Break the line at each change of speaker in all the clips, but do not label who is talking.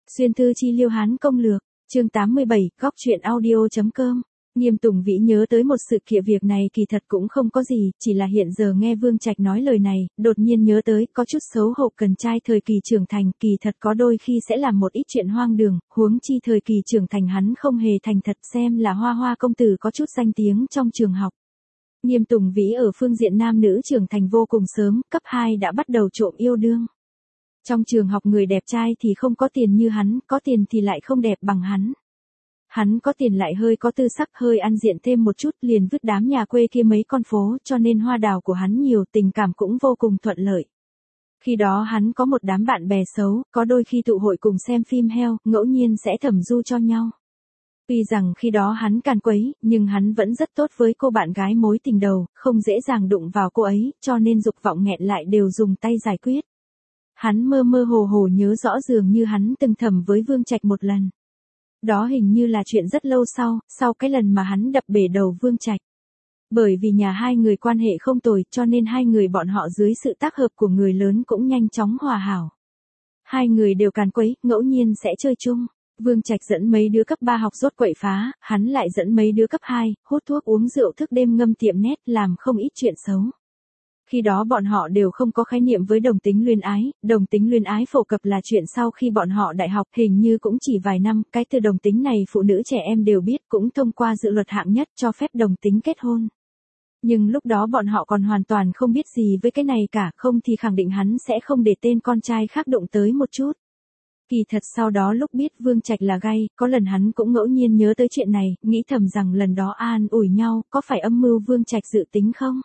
Xuyên thư chi liêu Hán công lược, chương 87, góc truyện audio.com. Nghiêm Tùng Vĩ nhớ tới một sự kiện, việc này kỳ thật cũng không có gì, chỉ là hiện giờ nghe Vương Trạch nói lời này, đột nhiên nhớ tới, có chút xấu hổ. Cần trai thời kỳ trưởng thành, kỳ thật có đôi khi sẽ làm một ít chuyện hoang đường, huống chi thời kỳ trưởng thành hắn không hề thành thật, xem là Hoa Hoa công tử có chút danh tiếng trong trường học. Nghiêm Tùng Vĩ ở phương diện nam nữ trưởng thành vô cùng sớm, cấp 2 đã bắt đầu trộm yêu đương. Trong trường học người đẹp trai thì không có tiền như hắn, có tiền thì lại không đẹp bằng hắn. Hắn có tiền lại hơi có tư sắc, hơi ăn diện thêm một chút, liền vứt đám nhà quê kia mấy con phố, cho nên hoa đào của hắn nhiều, tình cảm cũng vô cùng thuận lợi. Khi đó hắn có một đám bạn bè xấu, có đôi khi tụ hội cùng xem phim heo, ngẫu nhiên sẽ thẩm du cho nhau. Tuy rằng khi đó hắn càn quấy, nhưng hắn vẫn rất tốt với cô bạn gái mối tình đầu, không dễ dàng đụng vào cô ấy, cho nên dục vọng nghẹn lại đều dùng tay giải quyết. Hắn mơ mơ hồ hồ nhớ rõ dường như hắn từng thầm với Vương Trạch một lần. Đó hình như là chuyện rất lâu sau cái lần mà hắn đập bể đầu Vương Trạch. Bởi vì nhà hai người quan hệ không tồi, cho nên hai người bọn họ dưới sự tác hợp của người lớn cũng nhanh chóng hòa hảo. Hai người đều càn quấy, ngẫu nhiên sẽ chơi chung. Vương Trạch dẫn mấy đứa cấp 3 học dốt quậy phá, hắn lại dẫn mấy đứa cấp 2, hút thuốc uống rượu thức đêm ngâm tiệm nét, làm không ít chuyện xấu. Khi đó bọn họ đều không có khái niệm với đồng tính luyến ái phổ cập là chuyện sau khi bọn họ đại học, hình như cũng chỉ vài năm. Cái từ đồng tính này phụ nữ trẻ em đều biết, cũng thông qua dự luật hạng nhất cho phép đồng tính kết hôn. Nhưng lúc đó bọn họ còn hoàn toàn không biết gì với cái này cả, không thì khẳng định hắn sẽ không để tên con trai khác đụng tới một chút. Kỳ thật sau đó lúc biết Vương Trạch là gay, có lần hắn cũng ngẫu nhiên nhớ tới chuyện này, nghĩ thầm rằng lần đó an ủi nhau, có phải âm mưu Vương Trạch dự tính không?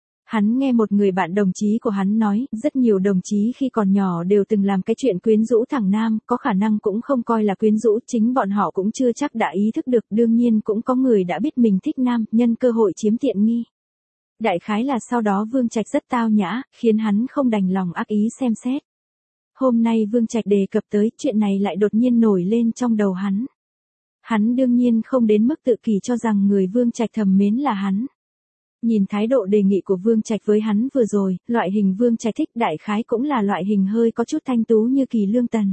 Hắn nghe một người bạn đồng chí của hắn nói, rất nhiều đồng chí khi còn nhỏ đều từng làm cái chuyện quyến rũ thằng nam, có khả năng cũng không coi là quyến rũ, chính bọn họ cũng chưa chắc đã ý thức được, đương nhiên cũng có người đã biết mình thích nam, nhân cơ hội chiếm tiện nghi. Đại khái là sau đó Vương Trạch rất tao nhã, khiến hắn không đành lòng ác ý xem xét. Hôm nay Vương Trạch đề cập tới, chuyện này lại đột nhiên nổi lên trong đầu hắn. Hắn đương nhiên không đến mức tự kỳ cho rằng người Vương Trạch thầm mến là hắn. Nhìn thái độ đề nghị của Vương Trạch với hắn vừa rồi, loại hình Vương Trạch thích đại khái cũng là loại hình hơi có chút thanh tú như Kỳ Lương Tần.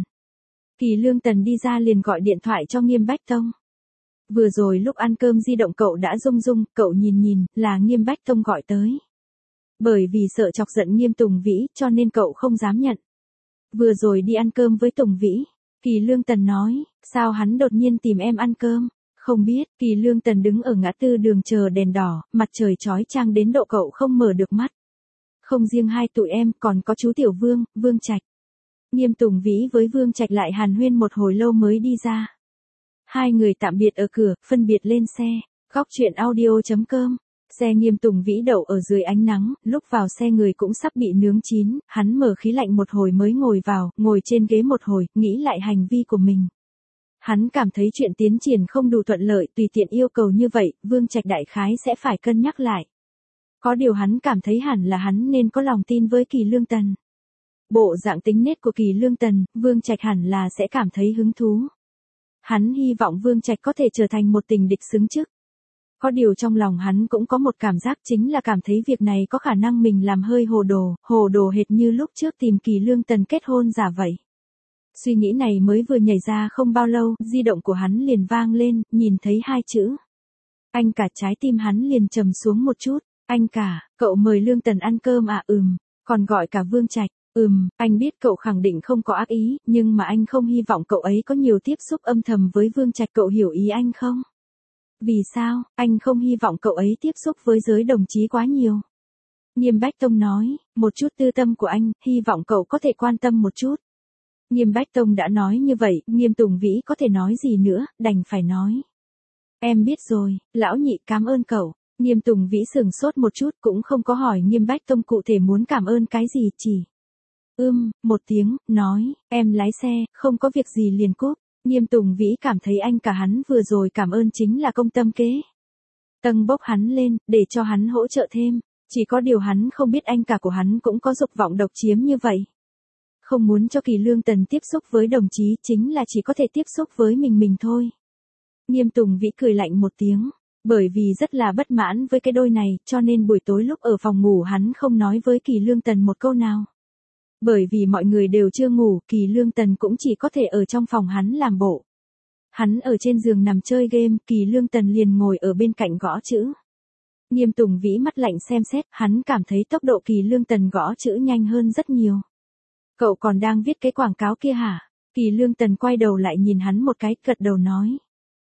Kỳ Lương Tần đi ra liền gọi điện thoại cho Nghiêm Bách Tông. Vừa rồi lúc ăn cơm di động cậu đã rung, cậu nhìn, là Nghiêm Bách Tông gọi tới. Bởi vì sợ chọc giận Nghiêm Tùng Vĩ, cho nên cậu không dám nhận. Vừa rồi đi ăn cơm với Tùng Vĩ. Kỳ Lương Tần nói, sao hắn đột nhiên tìm em ăn cơm? Không biết. Kỳ Lương Tần đứng ở ngã tư đường chờ đèn đỏ, mặt trời chói chang đến độ cậu không mở được mắt. Không riêng hai tụi em, còn có chú Tiểu Vương, Vương Trạch. Nghiêm Tùng Vĩ với Vương Trạch lại hàn huyên một hồi lâu mới đi ra. Hai người tạm biệt ở cửa, phân biệt lên xe. Góc truyện audio.com. Xe Nghiêm Tùng Vĩ đậu ở dưới ánh nắng, lúc vào xe người cũng sắp bị nướng chín, hắn mở khí lạnh một hồi mới ngồi vào, ngồi trên ghế một hồi, nghĩ lại hành vi của mình. Hắn cảm thấy chuyện tiến triển không đủ thuận lợi, tùy tiện yêu cầu như vậy, Vương Trạch đại khái sẽ phải cân nhắc lại. Có điều hắn cảm thấy hẳn là hắn nên có lòng tin với Kỳ Lương Tần. Bộ dạng tính nết của Kỳ Lương Tần, Vương Trạch hẳn là sẽ cảm thấy hứng thú. Hắn hy vọng Vương Trạch có thể trở thành một tình địch xứng chức. Có điều trong lòng hắn cũng có một cảm giác, chính là cảm thấy việc này có khả năng mình làm hơi hồ đồ hệt như lúc trước tìm Kỳ Lương Tần kết hôn giả vậy. Suy nghĩ này mới vừa nhảy ra không bao lâu, di động của hắn liền vang lên, nhìn thấy hai chữ. Anh cả, trái tim hắn liền trầm xuống một chút. Anh cả, cậu mời Lương Tần ăn cơm à? Còn gọi cả Vương Trạch. Anh biết cậu khẳng định không có ác ý, nhưng mà anh không hy vọng cậu ấy có nhiều tiếp xúc âm thầm với Vương Trạch, cậu hiểu ý anh không? Vì sao? Anh không hy vọng cậu ấy tiếp xúc với giới đồng chí quá nhiều. Nghiêm Bách Tông nói, một chút tư tâm của anh, hy vọng cậu có thể quan tâm một chút. Nghiêm Bách Tông đã nói như vậy, Nghiêm Tùng Vĩ có thể nói gì nữa, đành phải nói. Em biết rồi, lão nhị, cảm ơn cậu. Nghiêm Tùng Vĩ sửng sốt một chút, cũng không có hỏi Nghiêm Bách Tông cụ thể muốn cảm ơn cái gì, chỉ một tiếng, nói, em lái xe, không có việc gì liền cúp. Nghiêm Tùng Vĩ cảm thấy anh cả hắn vừa rồi cảm ơn chính là công tâm kế. Tâng bốc hắn lên, để cho hắn hỗ trợ thêm. Chỉ có điều hắn không biết anh cả của hắn cũng có dục vọng độc chiếm như vậy. Không muốn cho Kỳ Lương Tần tiếp xúc với đồng chí, chính là chỉ có thể tiếp xúc với mình thôi. Nghiêm Tùng Vĩ cười lạnh một tiếng. Bởi vì rất là bất mãn với cái đôi này, cho nên buổi tối lúc ở phòng ngủ hắn không nói với Kỳ Lương Tần một câu nào. Bởi vì mọi người đều chưa ngủ, Kỳ Lương Tần cũng chỉ có thể ở trong phòng hắn làm bộ. Hắn ở trên giường nằm chơi game, Kỳ Lương Tần liền ngồi ở bên cạnh gõ chữ. Nghiêm Tùng Vĩ mắt lạnh xem xét, hắn cảm thấy tốc độ Kỳ Lương Tần gõ chữ nhanh hơn rất nhiều. Cậu còn đang viết cái quảng cáo kia hả? Kỳ Lương Tần quay đầu lại nhìn hắn một cái, gật đầu nói.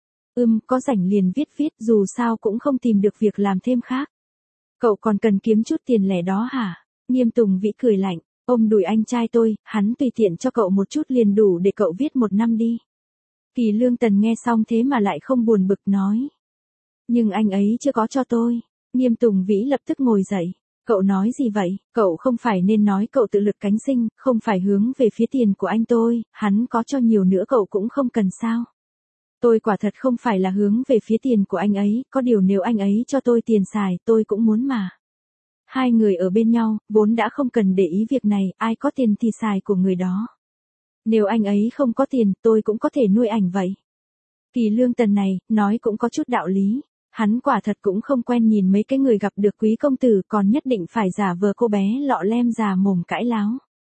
Có rảnh liền viết, dù sao cũng không tìm được việc làm thêm khác. Cậu còn cần kiếm chút tiền lẻ đó hả? Nghiêm Tùng Vĩ cười lạnh, ôm đùi anh trai tôi, hắn tùy tiện cho cậu một chút liền đủ để cậu viết 1 năm đi. Kỳ Lương Tần nghe xong thế mà lại không buồn bực nói. Nhưng anh ấy chưa có cho tôi. Nghiêm Tùng Vĩ lập tức ngồi dậy. Cậu nói gì vậy? Cậu không phải nên nói cậu tự lực cánh sinh, không phải hướng về phía tiền của anh tôi, hắn có cho nhiều nữa cậu cũng không cần sao. Tôi quả thật không phải là hướng về phía tiền của anh ấy, có điều nếu anh ấy cho tôi tiền xài, tôi cũng muốn mà. Hai người ở bên nhau, vốn đã không cần để ý việc này, ai có tiền thì xài của người đó. Nếu anh ấy không có tiền, tôi cũng có thể nuôi ảnh vậy. Kỳ Lương Tần này, nói cũng có chút đạo lý. Hắn quả thật cũng không quen nhìn mấy cái người gặp được quý công tử còn nhất định phải giả vờ cô bé lọ lem già mồm cãi láo.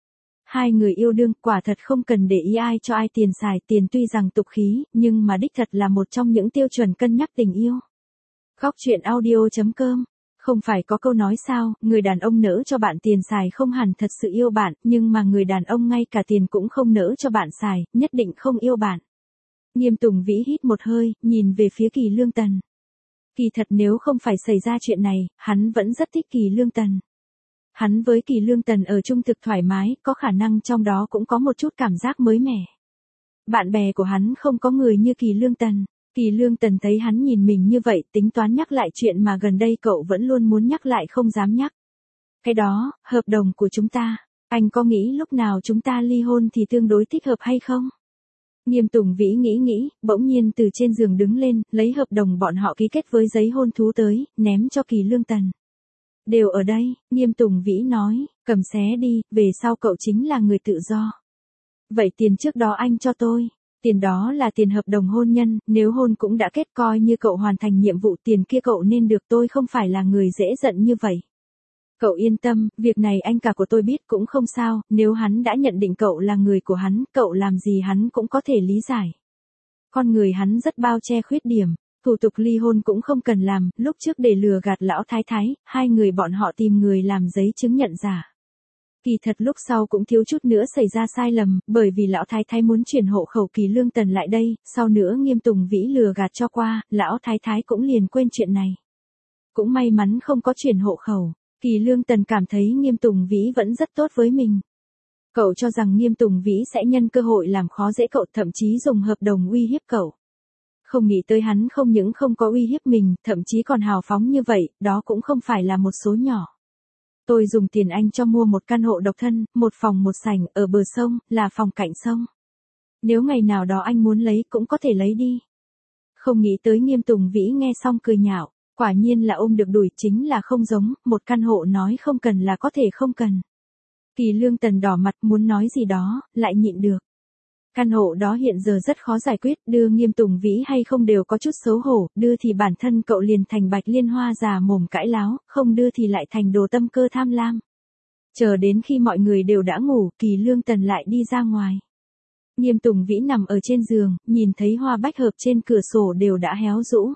Hai người yêu đương quả thật không cần để ý ai cho ai tiền xài, tiền tuy rằng tục khí, nhưng mà đích thật là một trong những tiêu chuẩn cân nhắc tình yêu. Góc truyện audio.com. Không phải có câu nói sao, người đàn ông nỡ cho bạn tiền xài không hẳn thật sự yêu bạn, nhưng mà người đàn ông ngay cả tiền cũng không nỡ cho bạn xài, nhất định không yêu bạn. Nghiêm Tùng Vĩ hít một hơi, nhìn về phía Kỳ Lương Tần. Kỳ thật nếu không phải xảy ra chuyện này, hắn vẫn rất thích Kỳ Lương Tần. Hắn với Kỳ Lương Tần ở chung thực thoải mái, có khả năng trong đó cũng có một chút cảm giác mới mẻ. Bạn bè của hắn không có người như Kỳ Lương Tần. Kỳ Lương Tần thấy hắn nhìn mình như vậy, tính toán nhắc lại chuyện mà gần đây cậu vẫn luôn muốn nhắc lại không dám nhắc. Cái đó, hợp đồng của chúng ta, anh có nghĩ lúc nào chúng ta ly hôn thì tương đối thích hợp hay không? Nghiêm Tùng Vĩ nghĩ, bỗng nhiên từ trên giường đứng lên, lấy hợp đồng bọn họ ký kết với giấy hôn thú tới, ném cho Kỳ Lương Tần. Đều ở đây, Nghiêm Tùng Vĩ nói, cầm xé đi, về sau cậu chính là người tự do. Vậy tiền trước đó anh cho tôi. Tiền đó là tiền hợp đồng hôn nhân, nếu hôn cũng đã kết coi như cậu hoàn thành nhiệm vụ, tiền kia cậu nên được, tôi không phải là người dễ giận như vậy. Cậu yên tâm, việc này anh cả của tôi biết cũng không sao, nếu hắn đã nhận định cậu là người của hắn, cậu làm gì hắn cũng có thể lý giải. Con người hắn rất bao che khuyết điểm, thủ tục ly hôn cũng không cần làm, lúc trước để lừa gạt lão thái thái, hai người bọn họ tìm người làm giấy chứng nhận giả. Kỳ thật lúc sau cũng thiếu chút nữa xảy ra sai lầm, bởi vì lão thái thái muốn chuyển hộ khẩu Kỳ Lương Tần lại đây, sau nữa Nghiêm Tùng Vĩ lừa gạt cho qua, lão thái thái cũng liền quên chuyện này. Cũng may mắn không có chuyển hộ khẩu, Kỳ Lương Tần cảm thấy Nghiêm Tùng Vĩ vẫn rất tốt với mình. Cậu cho rằng Nghiêm Tùng Vĩ sẽ nhân cơ hội làm khó dễ cậu, thậm chí dùng hợp đồng uy hiếp cậu. Không nghĩ tới hắn không những không có uy hiếp mình, thậm chí còn hào phóng như vậy, đó cũng không phải là một số nhỏ. Tôi dùng tiền anh cho mua một căn hộ độc thân, 1 phòng 1 sảnh, ở bờ sông, là phòng cạnh sông. Nếu ngày nào đó anh muốn lấy cũng có thể lấy đi. Không nghĩ tới Nghiêm Tùng Vĩ nghe xong cười nhạo, quả nhiên là ôm được đuổi, chính là không giống, một căn hộ nói không cần là có thể không cần. Kỳ Lương Tần đỏ mặt muốn nói gì đó, lại nhịn được. Căn hộ đó hiện giờ rất khó giải quyết, đưa Nghiêm Tùng Vĩ hay không đều có chút xấu hổ, đưa thì bản thân cậu liền thành Bạch Liên Hoa già mồm cãi láo, không đưa thì lại thành đồ tâm cơ tham lam. Chờ đến khi mọi người đều đã ngủ, Kỳ Lương Tần lại đi ra ngoài. Nghiêm Tùng Vĩ nằm ở trên giường, nhìn thấy hoa bách hợp trên cửa sổ đều đã héo rũ.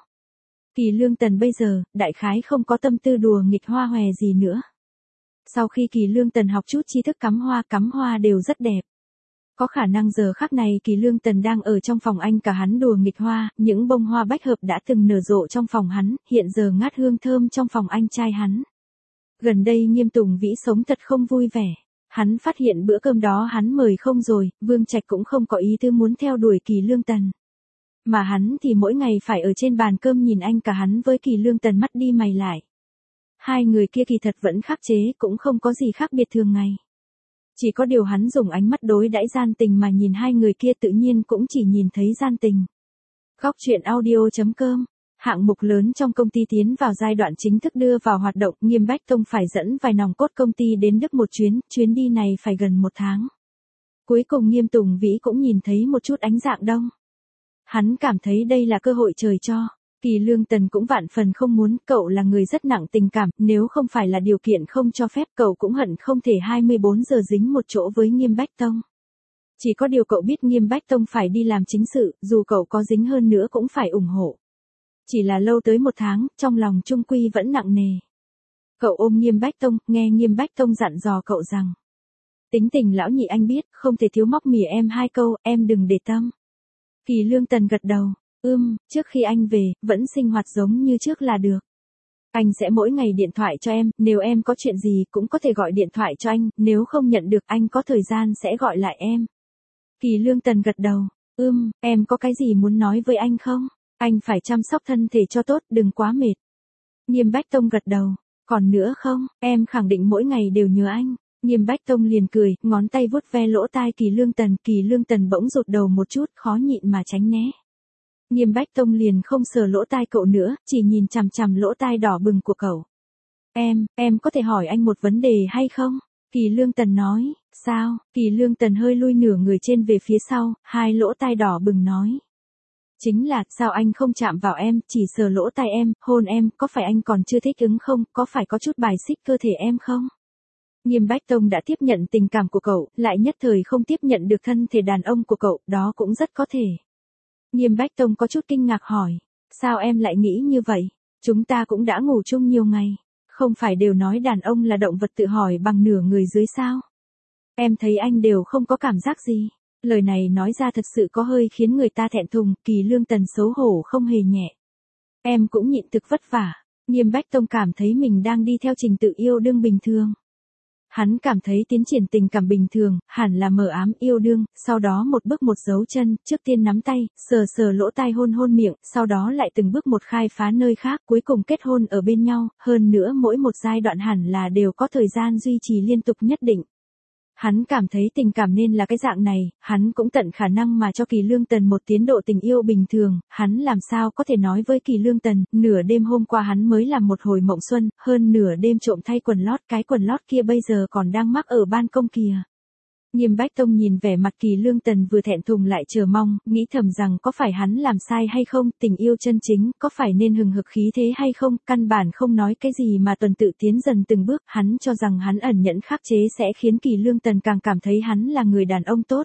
Kỳ Lương Tần bây giờ, đại khái không có tâm tư đùa nghịch hoa hòe gì nữa. Sau khi Kỳ Lương Tần học chút tri thức cắm hoa đều rất đẹp. Có khả năng giờ khắc này Kỳ Lương Tần đang ở trong phòng anh cả hắn đùa nghịch hoa, những bông hoa bách hợp đã từng nở rộ trong phòng hắn, hiện giờ ngát hương thơm trong phòng anh trai hắn. Gần đây Nghiêm Tùng Vĩ sống thật không vui vẻ. Hắn phát hiện bữa cơm đó hắn mời không rồi, Vương Trạch cũng không có ý tư muốn theo đuổi Kỳ Lương Tần. Mà hắn thì mỗi ngày phải ở trên bàn cơm nhìn anh cả hắn với Kỳ Lương Tần mắt đi mày lại. Hai người kia kỳ thật vẫn khắc chế, cũng không có gì khác biệt thường ngày. Chỉ có điều hắn dùng ánh mắt đối đãi gian tình mà nhìn hai người kia, tự nhiên cũng chỉ nhìn thấy gian tình. Góc truyện audio.com. Hạng mục lớn trong công ty tiến vào giai đoạn chính thức đưa vào hoạt động, Nghiêm Bách Tông phải dẫn vài nòng cốt công ty đến Đức một chuyến đi này phải gần 1 tháng. Cuối cùng Nghiêm Tùng Vĩ cũng nhìn thấy một chút ánh dạng đông. Hắn cảm thấy đây là cơ hội trời cho. Kỳ Lương Tần cũng vạn phần không muốn, cậu là người rất nặng tình cảm, nếu không phải là điều kiện không cho phép cậu cũng hận không thể 24 giờ dính một chỗ với Nghiêm Bách Tông. Chỉ có điều cậu biết Nghiêm Bách Tông phải đi làm chính sự, dù cậu có dính hơn nữa cũng phải ủng hộ. Chỉ là lâu tới 1 tháng, trong lòng trung quy vẫn nặng nề. Cậu ôm Nghiêm Bách Tông, nghe Nghiêm Bách Tông dặn dò cậu rằng. Tính tình lão nhị anh biết, không thể thiếu móc mỉa em 2 câu, em đừng để tâm. Kỳ Lương Tần gật đầu, trước khi anh về, vẫn sinh hoạt giống như trước là được. Anh sẽ mỗi ngày điện thoại cho em, nếu em có chuyện gì cũng có thể gọi điện thoại cho anh, nếu không nhận được anh có thời gian sẽ gọi lại em. Kỳ Lương Tần gật đầu, em có cái gì muốn nói với anh không? Anh phải chăm sóc thân thể cho tốt, đừng quá mệt. Nghiêm Bách Tông gật đầu, còn nữa không, em khẳng định mỗi ngày đều nhớ anh. Nghiêm Bách Tông liền cười, ngón tay vuốt ve lỗ tai Kỳ Lương Tần bỗng rụt đầu một chút, khó nhịn mà tránh né. Nghiêm Bách Tông liền không sờ lỗ tai cậu nữa, chỉ nhìn chằm chằm lỗ tai đỏ bừng của cậu. Em có thể hỏi anh một vấn đề hay không? Kỳ Lương Tần nói, sao? Kỳ Lương Tần hơi lui nửa người trên về phía sau, hai lỗ tai đỏ bừng nói. Chính là, sao anh không chạm vào em, chỉ sờ lỗ tai em, hôn em, có phải anh còn chưa thích ứng không, có phải có chút bài xích cơ thể em không? Nghiêm Bách Tông đã tiếp nhận tình cảm của cậu, lại nhất thời không tiếp nhận được thân thể đàn ông của cậu, đó cũng rất có thể. Nghiêm Bách Tông có chút kinh ngạc hỏi, sao em lại nghĩ như vậy? Chúng ta cũng đã ngủ chung nhiều ngày, không phải đều nói đàn ông là động vật tự hỏi bằng nửa người dưới sao? Em thấy anh đều không có cảm giác gì. Lời này nói ra thật sự có hơi khiến người ta thẹn thùng, Kỳ Lương Tần xấu hổ không hề nhẹ. Em cũng nhịn thực vất vả. Nghiêm Bách Tông cảm thấy mình đang đi theo trình tự yêu đương bình thường. Hắn cảm thấy tiến triển tình cảm bình thường, hẳn là mờ ám yêu đương, sau đó một bước một dấu chân, trước tiên nắm tay, sờ sờ lỗ tai hôn hôn miệng, sau đó lại từng bước một khai phá nơi khác, cuối cùng kết hôn ở bên nhau, hơn nữa mỗi một giai đoạn hẳn là đều có thời gian duy trì liên tục nhất định. Hắn cảm thấy tình cảm nên là cái dạng này, hắn cũng tận khả năng mà cho Kỳ Lương Tần một tiến độ tình yêu bình thường, hắn làm sao có thể nói với Kỳ Lương Tần, nửa đêm hôm qua hắn mới làm một hồi mộng xuân, hơn nửa đêm trộm thay quần lót, cái quần lót kia bây giờ còn đang mắc ở ban công kìa. Nghiêm Bách Tông nhìn vẻ mặt Kỳ Lương Tần vừa thẹn thùng lại chờ mong, nghĩ thầm rằng có phải hắn làm sai hay không, tình yêu chân chính, có phải nên hừng hực khí thế hay không, căn bản không nói cái gì mà tuần tự tiến dần từng bước, hắn cho rằng hắn ẩn nhẫn khắc chế sẽ khiến Kỳ Lương Tần càng cảm thấy hắn là người đàn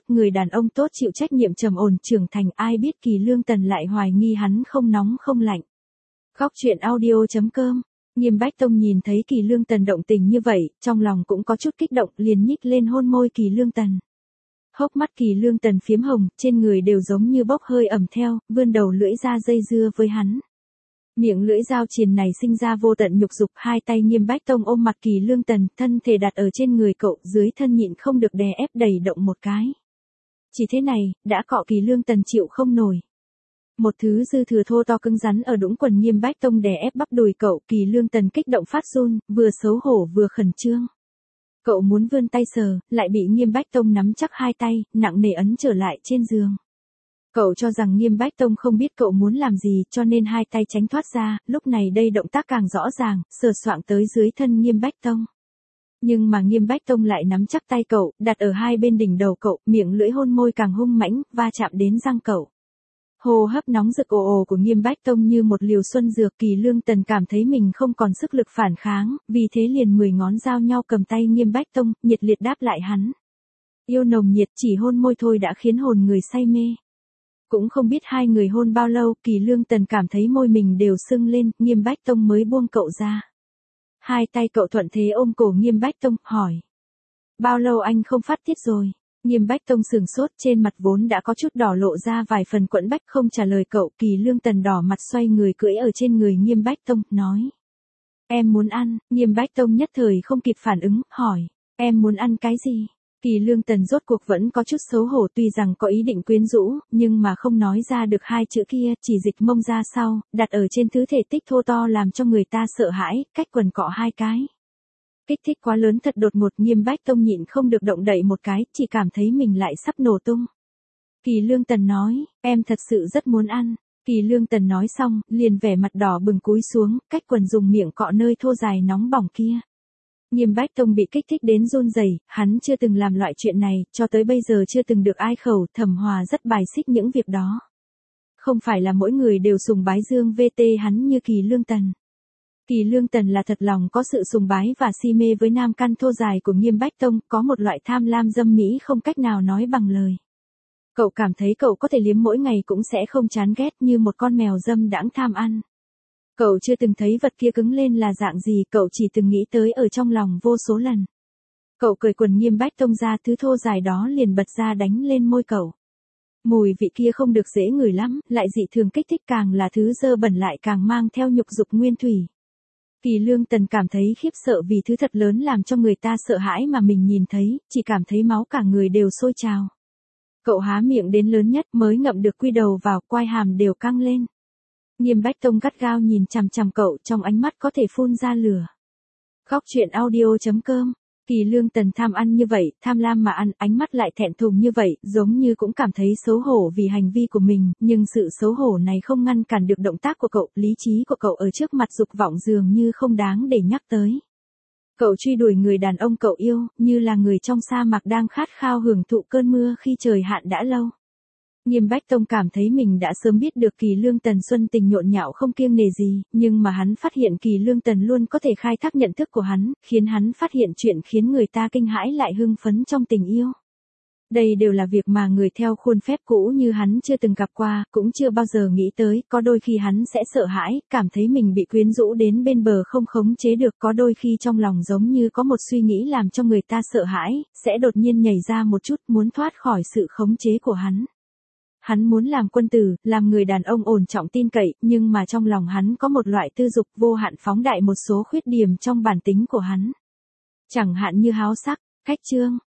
ông tốt chịu trách nhiệm trầm ổn trưởng thành, ai biết Kỳ Lương Tần lại hoài nghi hắn không nóng không lạnh. Góc truyện audio.com. Nghiêm Bách Tông nhìn thấy Kỳ Lương Tần động tình như vậy, trong lòng cũng có chút kích động, liền nhích lên hôn môi Kỳ Lương Tần. Hốc mắt Kỳ Lương Tần phiếm hồng, trên người đều giống như bốc hơi ẩm theo, vươn đầu lưỡi ra dây dưa với hắn. Miệng lưỡi dao triền này sinh ra vô tận nhục dục, hai tay Nghiêm Bách Tông ôm mặt Kỳ Lương Tần, thân thể đặt ở trên người cậu, dưới thân nhịn không được đè ép đẩy động một cái. Chỉ thế này, đã cọ Kỳ Lương Tần chịu không nổi. Một thứ dư thừa thô to cứng rắn ở đũng quần Nghiêm Bách Tông đè ép bắp đùi cậu, Kỳ Lương Tần kích động phát run, vừa xấu hổ vừa khẩn trương. Cậu muốn vươn tay sờ, lại bị Nghiêm Bách Tông nắm chắc hai tay, nặng nề ấn trở lại trên giường. Cậu cho rằng Nghiêm Bách Tông không biết cậu muốn làm gì, cho nên hai tay tránh thoát ra, lúc này đây động tác càng rõ ràng, sờ soạng tới dưới thân Nghiêm Bách Tông. Nhưng mà Nghiêm Bách Tông lại nắm chắc tay cậu, đặt ở hai bên đỉnh đầu cậu, miệng lưỡi hôn môi càng hung mãnh, va chạm đến răng cậu. Hô hấp nóng rực ồ ồ của Nghiêm Bách Tông như một liều xuân dược, Kỳ Lương Tần cảm thấy mình không còn sức lực phản kháng, vì thế liền 10 ngón giao nhau cầm tay Nghiêm Bách Tông, nhiệt liệt đáp lại hắn. Yêu nồng nhiệt chỉ hôn môi thôi đã khiến hồn người say mê. Cũng không biết hai người hôn bao lâu, Kỳ Lương Tần cảm thấy môi mình đều sưng lên, Nghiêm Bách Tông mới buông cậu ra. Hai tay cậu thuận thế ôm cổ Nghiêm Bách Tông, hỏi. Bao lâu anh không phát tiết rồi? Nghiêm Bách Tông sừng sốt, trên mặt vốn đã có chút đỏ lộ ra vài phần quẫn bách, không trả lời cậu. Kỳ Lương Tần đỏ mặt xoay người cưỡi ở trên người Nghiêm Bách Tông, nói. Em muốn ăn. Nghiêm Bách Tông nhất thời không kịp phản ứng, hỏi. Em muốn ăn cái gì? Kỳ Lương Tần rốt cuộc vẫn có chút xấu hổ, tuy rằng có ý định quyến rũ, nhưng mà không nói ra được hai chữ kia, chỉ dịch mông ra sau, đặt ở trên thứ thể tích thô to làm cho người ta sợ hãi, cách quần cọ hai cái. Kích thích quá lớn thật đột ngột, Nghiêm Bách Tông nhịn không được động đậy một cái, chỉ cảm thấy mình lại sắp nổ tung. Kỳ Lương Tần nói, em thật sự rất muốn ăn. Kỳ Lương Tần nói xong, liền vẻ mặt đỏ bừng cúi xuống, cách quần dùng miệng cọ nơi thô dài nóng bỏng kia. Nghiêm Bách Tông bị kích thích đến run rẩy, hắn chưa từng làm loại chuyện này, cho tới bây giờ chưa từng được ai khẩu, Thẩm Hòa rất bài xích những việc đó. Không phải là mỗi người đều sùng bái Dương VT hắn như Kỳ Lương Tần. Kỳ Lương Tần là thật lòng có sự sùng bái và si mê với nam căn thô dài của Nghiêm Bách Tông, có một loại tham lam dâm mỹ không cách nào nói bằng lời. Cậu cảm thấy cậu có thể liếm mỗi ngày cũng sẽ không chán ghét như một con mèo dâm đãng tham ăn. Cậu chưa từng thấy vật kia cứng lên là dạng gì, cậu chỉ từng nghĩ tới ở trong lòng vô số lần. Cậu cởi quần Nghiêm Bách Tông ra, thứ thô dài đó liền bật ra đánh lên môi cậu. Mùi vị kia không được dễ ngửi lắm, lại dị thường kích thích, càng là thứ dơ bẩn lại càng mang theo nhục dục nguyên thủy. Kỳ Lương Tần cảm thấy khiếp sợ vì thứ thật lớn làm cho người ta sợ hãi mà mình nhìn thấy, chỉ cảm thấy máu cả người đều sôi trào. Cậu há miệng đến lớn nhất mới ngậm được quy đầu vào, quai hàm đều căng lên. Nghiêm Bách Tông gắt gao nhìn chằm chằm cậu, trong ánh mắt có thể phun ra lửa. Góc truyện audio.com. Kỳ Lương Tần tham ăn như vậy, tham lam mà ăn, ánh mắt lại thẹn thùng như vậy, giống như cũng cảm thấy xấu hổ vì hành vi của mình, nhưng sự xấu hổ này không ngăn cản được động tác của cậu, lý trí của cậu ở trước mặt dục vọng dường như không đáng để nhắc tới. Cậu truy đuổi người đàn ông cậu yêu, như là người trong sa mạc đang khát khao hưởng thụ cơn mưa khi trời hạn đã lâu. Nghiêm Bách Tông cảm thấy mình đã sớm biết được Kỳ Lương Tần xuân tình nhộn nhạo không kiêng nể gì, nhưng mà hắn phát hiện Kỳ Lương Tần luôn có thể khai thác nhận thức của hắn, khiến hắn phát hiện chuyện khiến người ta kinh hãi lại hưng phấn trong tình yêu. Đây đều là việc mà người theo khuôn phép cũ như hắn chưa từng gặp qua, cũng chưa bao giờ nghĩ tới, có đôi khi hắn sẽ sợ hãi, cảm thấy mình bị quyến rũ đến bên bờ không khống chế được, có đôi khi trong lòng giống như có một suy nghĩ làm cho người ta sợ hãi, sẽ đột nhiên nhảy ra một chút muốn thoát khỏi sự khống chế của hắn. Hắn muốn làm quân tử, làm người đàn ông ổn trọng tin cậy, nhưng mà trong lòng hắn có một loại tư dục vô hạn phóng đại một số khuyết điểm trong bản tính của hắn. Chẳng hạn như háo sắc, cách chương.